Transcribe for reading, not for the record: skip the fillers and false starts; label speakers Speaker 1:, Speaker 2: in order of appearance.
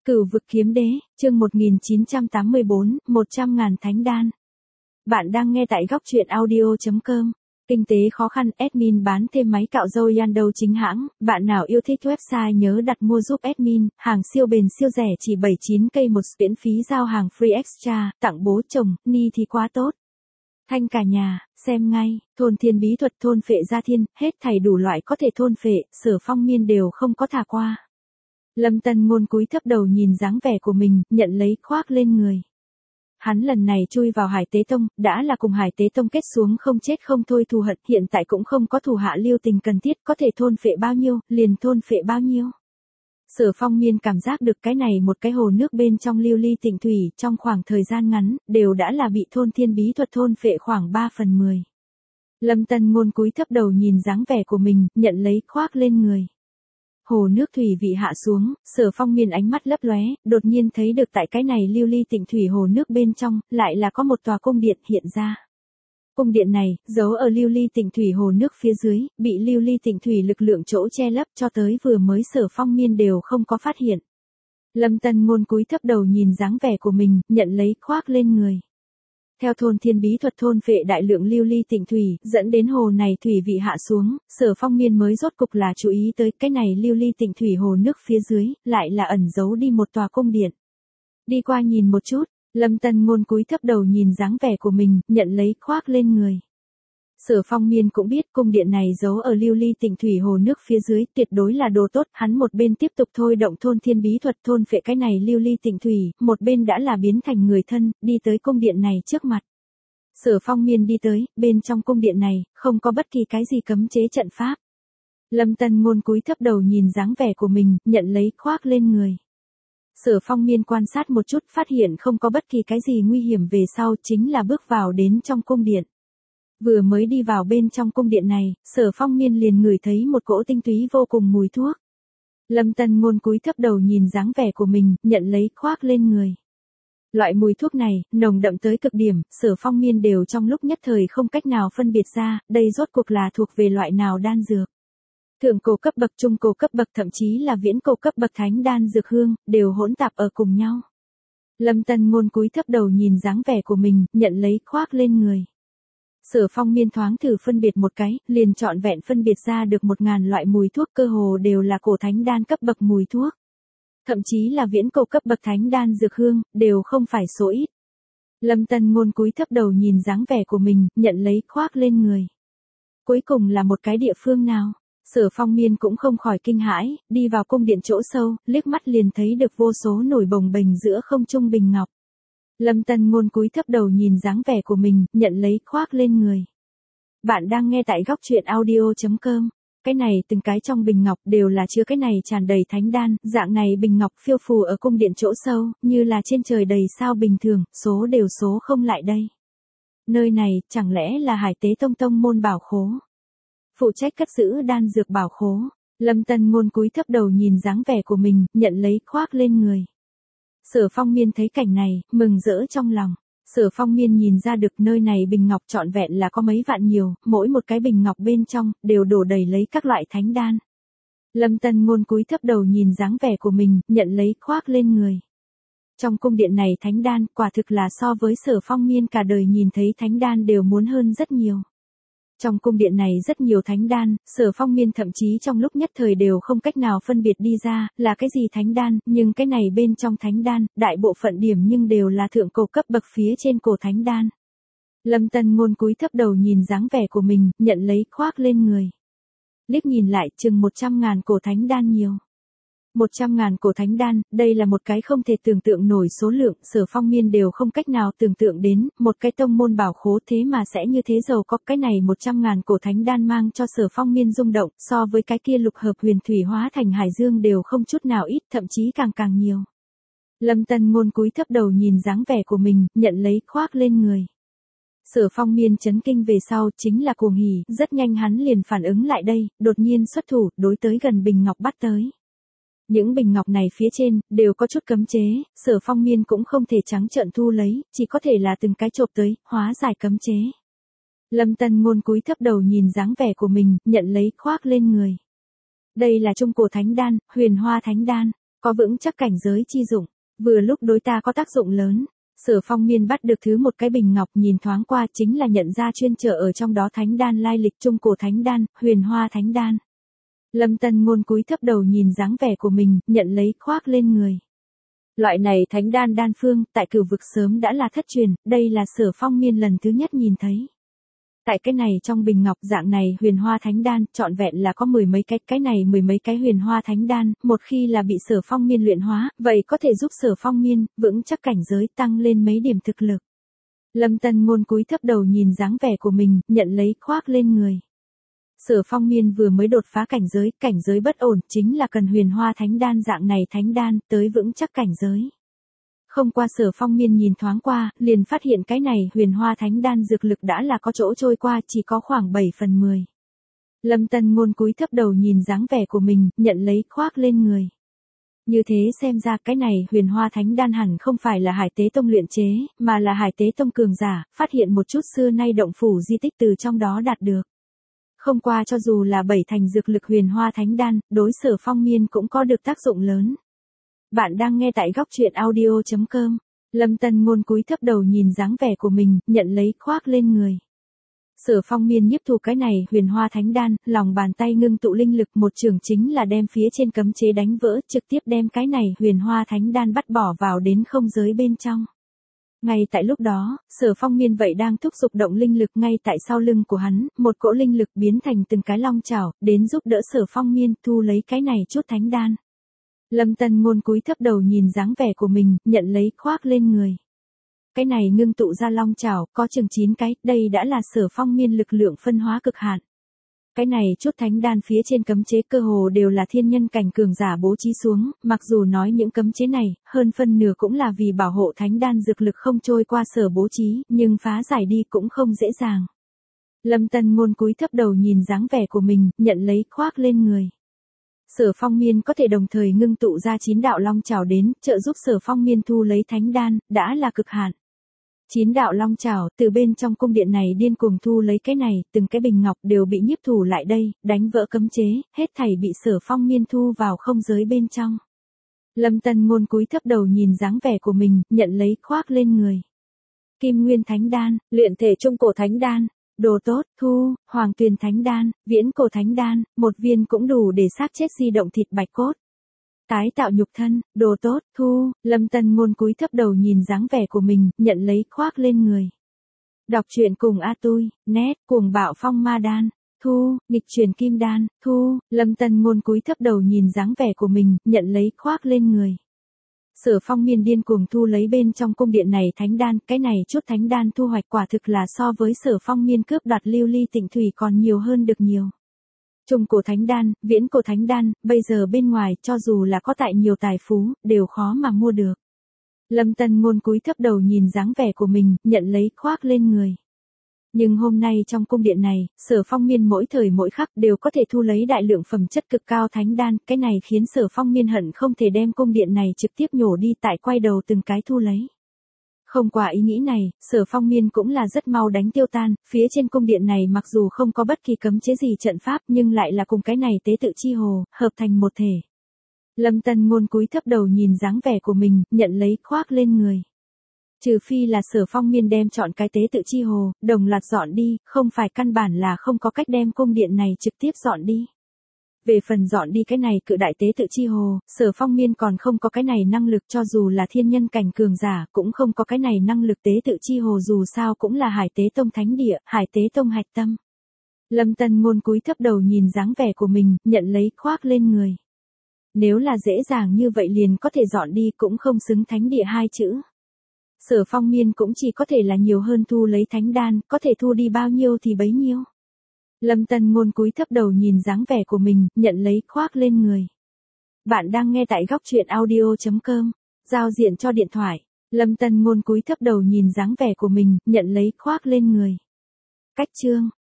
Speaker 1: Cửu vực kiếm đế, chương 1984, 100.000 thánh đan. Bạn đang nghe tại góc truyện audio.com. Kinh tế khó khăn, admin bán thêm máy cạo râu Yando chính hãng. Bạn nào yêu thích website nhớ đặt mua giúp admin, hàng siêu bền siêu rẻ chỉ 79k một, miễn phí giao hàng free extra, tặng bố chồng, ni thì quá tốt. Thanh cả nhà, xem ngay, thôn thiên bí thuật thôn phệ gia thiên, hết thảy đủ loại có thể thôn phệ, Sở Phong Miên đều không có thả qua. Lâm Tân Ngôn cúi thấp đầu nhìn dáng vẻ của mình, nhận lấy khoác lên người. Hắn lần này chui vào Hải Tế Tông, đã là cùng Hải Tế Tông kết xuống không chết không thôi thù hận, hiện tại cũng không có thù hạ lưu tình cần thiết, có thể thôn phệ bao nhiêu, liền thôn phệ bao nhiêu. Sở Phong Miên cảm giác được cái này một cái hồ nước bên trong lưu ly tịnh thủy, trong khoảng thời gian ngắn, đều đã là bị thôn thiên bí thuật thôn phệ khoảng 3/10. Lâm Tân Ngôn cúi thấp đầu nhìn dáng vẻ của mình, nhận lấy khoác lên người. Hồ nước thủy vị hạ xuống, Sở Phong Miên ánh mắt lấp lóe, đột nhiên thấy được tại cái này lưu ly tịnh thủy hồ nước bên trong, lại là có một tòa cung điện hiện ra. Cung điện này, giấu ở lưu ly tịnh thủy hồ nước phía dưới, bị lưu ly tịnh thủy lực lượng chỗ che lấp cho tới vừa mới Sở Phong Miên đều không có phát hiện. Lâm Tân Ngôn cúi thấp đầu nhìn dáng vẻ của mình, nhận lấy khoác lên người. Theo thôn thiên bí thuật thôn phệ đại lượng lưu ly tịnh thủy, dẫn đến hồ này thủy vị hạ xuống, Sở Phong Miên mới rốt cục là chú ý tới cái này lưu ly tịnh thủy hồ nước phía dưới, lại là ẩn giấu đi một tòa cung điện. Đi qua nhìn một chút, Lâm Tân Ngôn cúi thấp đầu nhìn dáng vẻ của mình, nhận lấy khoác lên người. Sở Phong Miên cũng biết cung điện này giấu ở lưu ly tịnh thủy hồ nước phía dưới, tuyệt đối là đồ tốt, hắn một bên tiếp tục thôi động thôn thiên bí thuật thôn phệ cái này lưu ly tịnh thủy, một bên đã là biến thành người thân, đi tới cung điện này trước mặt. Sở Phong Miên đi tới, bên trong cung điện này, không có bất kỳ cái gì cấm chế trận pháp. Lâm Tân Ngôn cúi thấp đầu nhìn dáng vẻ của mình, nhận lấy khoác lên người. Sở Phong Miên quan sát một chút, phát hiện không có bất kỳ cái gì nguy hiểm về sau, chính là bước vào đến trong cung điện. Vừa mới đi vào bên trong cung điện này, Sở Phong Miên liền ngửi thấy một cỗ tinh túy vô cùng mùi thuốc. Lâm Tân Ngôn cúi thấp đầu nhìn dáng vẻ của mình, nhận lấy khoác lên người. Loại mùi thuốc này, nồng đậm tới cực điểm, Sở Phong Miên đều trong lúc nhất thời không cách nào phân biệt ra, đây rốt cuộc là thuộc về loại nào đan dược. Thượng cổ cấp bậc, trung cổ cấp bậc, thậm chí là viễn cổ cấp bậc thánh đan dược hương, đều hỗn tạp ở cùng nhau. Lâm Tân Ngôn cúi thấp đầu nhìn dáng vẻ của mình, nhận lấy khoác lên người. Sở Phong Miên thoáng thử phân biệt một cái, liền trọn vẹn phân biệt ra được 1000 loại mùi thuốc, cơ hồ đều là cổ thánh đan cấp bậc mùi thuốc. Thậm chí là viễn cổ cấp bậc thánh đan dược hương, đều không phải số ít. Lâm Tân Ngôn cúi thấp đầu nhìn dáng vẻ của mình, nhận lấy khoác lên người. Cuối cùng là một cái địa phương nào? Sở Phong Miên cũng không khỏi kinh hãi, đi vào cung điện chỗ sâu, liếc mắt liền thấy được vô số nổi bồng bềnh giữa không trung bình ngọc. Lâm Tân Ngôn cúi thấp đầu nhìn dáng vẻ của mình, nhận lấy khoác lên người. Bạn đang nghe tại góc truyện audio.com. Cái này từng cái trong bình ngọc đều là chứa cái này tràn đầy thánh đan, dạng này bình ngọc phiêu phù ở cung điện chỗ sâu, như là trên trời đầy sao bình thường, số đều số không lại đây. Nơi này, chẳng lẽ là Hải Tế Tông tông môn bảo khố? Phụ trách cất giữ đan dược bảo khố. Lâm Tân Ngôn cúi thấp đầu nhìn dáng vẻ của mình, nhận lấy khoác lên người. Sở Phong Miên thấy cảnh này, mừng rỡ trong lòng. Sở Phong Miên nhìn ra được nơi này bình ngọc trọn vẹn là có mấy vạn nhiều, mỗi một cái bình ngọc bên trong, đều đổ đầy lấy các loại thánh đan. Lâm Tân Ngôn cúi thấp đầu nhìn dáng vẻ của mình, nhận lấy khoác lên người. Trong cung điện này thánh đan, quả thực là so với Sở Phong Miên cả đời nhìn thấy thánh đan đều muốn hơn rất nhiều. Trong cung điện này rất nhiều thánh đan, Sở Phong Miên thậm chí trong lúc nhất thời đều không cách nào phân biệt đi ra, là cái gì thánh đan, nhưng cái này bên trong thánh đan, đại bộ phận điểm nhưng đều là thượng cổ cấp bậc phía trên cổ thánh đan. Lâm Tân Ngôn cúi thấp đầu nhìn dáng vẻ của mình, nhận lấy khoác lên người. Liếc nhìn lại, chừng 100.000 cổ thánh đan nhiều. 100.000 cổ thánh đan, đây là một cái không thể tưởng tượng nổi số lượng, Sở Phong Miên đều không cách nào tưởng tượng đến, một cái tông môn bảo khố thế mà sẽ như thế giàu có, cái này 100.000 cổ thánh đan mang cho Sở Phong Miên rung động, so với cái kia lục hợp huyền thủy hóa thành hải dương đều không chút nào ít, thậm chí càng nhiều. Lâm Tân Ngôn cúi thấp đầu nhìn dáng vẻ của mình, nhận lấy khoác lên người. Sở Phong Miên chấn kinh về sau, chính là cuồng hỉ, rất nhanh hắn liền phản ứng lại đây, đột nhiên xuất thủ, đối tới gần bình ngọc bắt tới. Những bình ngọc này phía trên, đều có chút cấm chế, Sở Phong Miên cũng không thể trắng trợn thu lấy, chỉ có thể là từng cái chộp tới, hóa giải cấm chế. Lâm Tân Ngôn cúi thấp đầu nhìn dáng vẻ của mình, nhận lấy khoác lên người. Đây là trung cổ thánh đan, huyền hoa thánh đan. có vững chắc cảnh giới chi dụng, vừa lúc đối ta có tác dụng lớn. Sở Phong Miên bắt được thứ một cái bình ngọc, nhìn thoáng qua chính là nhận ra chuyên chở ở trong đó thánh đan lai lịch, trung cổ thánh đan, huyền hoa thánh đan. Lâm Tân Ngôn cúi thấp đầu nhìn dáng vẻ của mình, nhận lấy khoác lên người. Loại này thánh đan đan phương, tại Cửu vực sớm đã là thất truyền, đây là Sở Phong Miên lần thứ nhất nhìn thấy. Tại cái này trong bình ngọc dạng này huyền hoa thánh đan, trọn vẹn là có mười mấy cái này mười mấy cái huyền hoa thánh đan, một khi là bị Sở Phong Miên luyện hóa, vậy có thể giúp Sở Phong Miên vững chắc cảnh giới, tăng lên mấy điểm thực lực. Lâm Tân Ngôn cúi thấp đầu nhìn dáng vẻ của mình, nhận lấy khoác lên người. Sở Phong Miên vừa mới đột phá cảnh giới bất ổn, chính là cần huyền hoa thánh đan dạng này thánh đan, tới vững chắc cảnh giới. Không qua Sở Phong Miên nhìn thoáng qua, liền phát hiện cái này huyền hoa thánh đan dược lực đã là có chỗ trôi qua, chỉ có khoảng 7/10. Lâm Tân Ngôn cúi thấp đầu nhìn dáng vẻ của mình, nhận lấy khoác lên người. Như thế xem ra cái này huyền hoa thánh đan hẳn không phải là Hải Tế Tông luyện chế, mà là Hải Tế Tông cường giả, phát hiện một chút xưa nay động phủ di tích từ trong đó đạt được. Không qua cho dù là 7 thành dược lực huyền hoa thánh đan, đối Sở Phong Miên cũng có được tác dụng lớn. Bạn đang nghe tại góc truyện audio.com. Lâm Tân Ngôn cúi thấp đầu nhìn dáng vẻ của mình, nhận lấy khoác lên người. Sở Phong Miên nhiếp thu cái này huyền hoa thánh đan, lòng bàn tay ngưng tụ linh lực, một trường chính là đem phía trên cấm chế đánh vỡ, trực tiếp đem cái này huyền hoa thánh đan bắt bỏ vào đến không giới bên trong. Ngay tại lúc đó, Sở Phong Miên vậy đang thúc giục động linh lực, ngay tại sau lưng của hắn, một cỗ linh lực biến thành từng cái long chảo, đến giúp đỡ Sở Phong Miên thu lấy cái này chút thánh đan. Lâm Tân Ngôn cúi thấp đầu nhìn dáng vẻ của mình, nhận lấy khoác lên người. Cái này ngưng tụ ra long chảo, có chừng 9 cái, đây đã là Sở Phong Miên lực lượng phân hóa cực hạn. Cái này chút thánh đan phía trên cấm chế cơ hồ đều là thiên nhân cảnh cường giả bố trí xuống, mặc dù nói những cấm chế này, hơn phân nửa cũng là vì bảo hộ thánh đan dược lực không trôi qua Sở bố trí, nhưng phá giải đi cũng không dễ dàng. Lâm Tân Ngôn cúi thấp đầu nhìn dáng vẻ của mình, nhận lấy khoác lên người. Sở Phong Miên có thể đồng thời ngưng tụ ra 9 đạo long chảo đến, trợ giúp Sở Phong Miên thu lấy thánh đan, đã là cực hạn. 9 đạo long chảo, từ bên trong cung điện này điên cuồng thu lấy cái này, từng cái bình ngọc đều bị nhiếp thủ lại đây, đánh vỡ cấm chế, hết thảy bị Sở Phong Miên thu vào không giới bên trong. Lâm Tân Ngôn cúi thấp đầu nhìn dáng vẻ của mình, nhận lấy khoác lên người. Kim Nguyên Thánh Đan, luyện thể trung cổ thánh đan. Đồ tốt, thu, Hoàng Tuyền Thánh Đan, Viễn Cổ Thánh Đan, một viên cũng đủ để xác chết di động thịt bạch cốt. Tái tạo nhục thân, đồ tốt, thu, Lâm Tân Ngôn cúi thấp đầu nhìn dáng vẻ của mình, nhận lấy khoác lên người. Đọc truyện cùng A Tui, nét, cuồng bạo phong ma đan, thu, nghịch truyền kim đan, thu, Lâm Tân Ngôn cúi thấp đầu nhìn dáng vẻ của mình, nhận lấy khoác lên người. Sở Phong Miên điên cuồng thu lấy bên trong cung điện này thánh đan, cái này chút thánh đan thu hoạch quả thực là so với Sở Phong Miên cướp đoạt lưu ly tịnh thủy còn nhiều hơn được nhiều. Trung cổ thánh đan, viễn cổ thánh đan, bây giờ bên ngoài cho dù là có tại nhiều tài phú, đều khó mà mua được. Lâm Tân Ngôn cúi thấp đầu nhìn dáng vẻ của mình, nhận lấy khoác lên người. Nhưng hôm nay trong cung điện này, Sở Phong Miên mỗi thời mỗi khắc đều có thể thu lấy đại lượng phẩm chất cực cao thánh đan, cái này khiến Sở Phong Miên hận không thể đem cung điện này trực tiếp nhổ đi tại quay đầu từng cái thu lấy. Không qua ý nghĩ này, Sở Phong Miên cũng là rất mau đánh tiêu tan, phía trên cung điện này mặc dù không có bất kỳ cấm chế gì trận pháp nhưng lại là cùng cái này tế tự chi hồ, hợp thành một thể. Lâm Tân Ngôn cúi thấp đầu nhìn dáng vẻ của mình, nhận lấy khoác lên người. Trừ phi là Sở Phong Miên đem chọn cái tế tự chi hồ, đồng loạt dọn đi, không phải căn bản là không có cách đem cung điện này trực tiếp dọn đi. Về phần dọn đi cái này cự đại tế tự chi hồ, Sở Phong Miên còn không có cái này năng lực, cho dù là thiên nhân cảnh cường giả cũng không có cái này năng lực. Tế tự chi hồ dù sao cũng là Hải Tế Tông thánh địa, Hải Tế Tông hạch tâm. Lâm Tân Ngôn cúi thấp đầu nhìn dáng vẻ của mình, nhận lấy khoác lên người. Nếu là dễ dàng như vậy liền có thể dọn đi cũng không xứng thánh địa hai chữ. Sở Phong Miên cũng chỉ có thể là nhiều hơn thu lấy thánh đan, có thể thu đi bao nhiêu thì bấy nhiêu. Lâm Tân Ngôn cúi thấp đầu nhìn dáng vẻ của mình, nhận lấy khoác lên người. Bạn đang nghe tại góc truyện audio.com, giao diện cho điện thoại. Lâm Tân Ngôn cúi thấp đầu nhìn dáng vẻ của mình, nhận lấy khoác lên người. Cách chương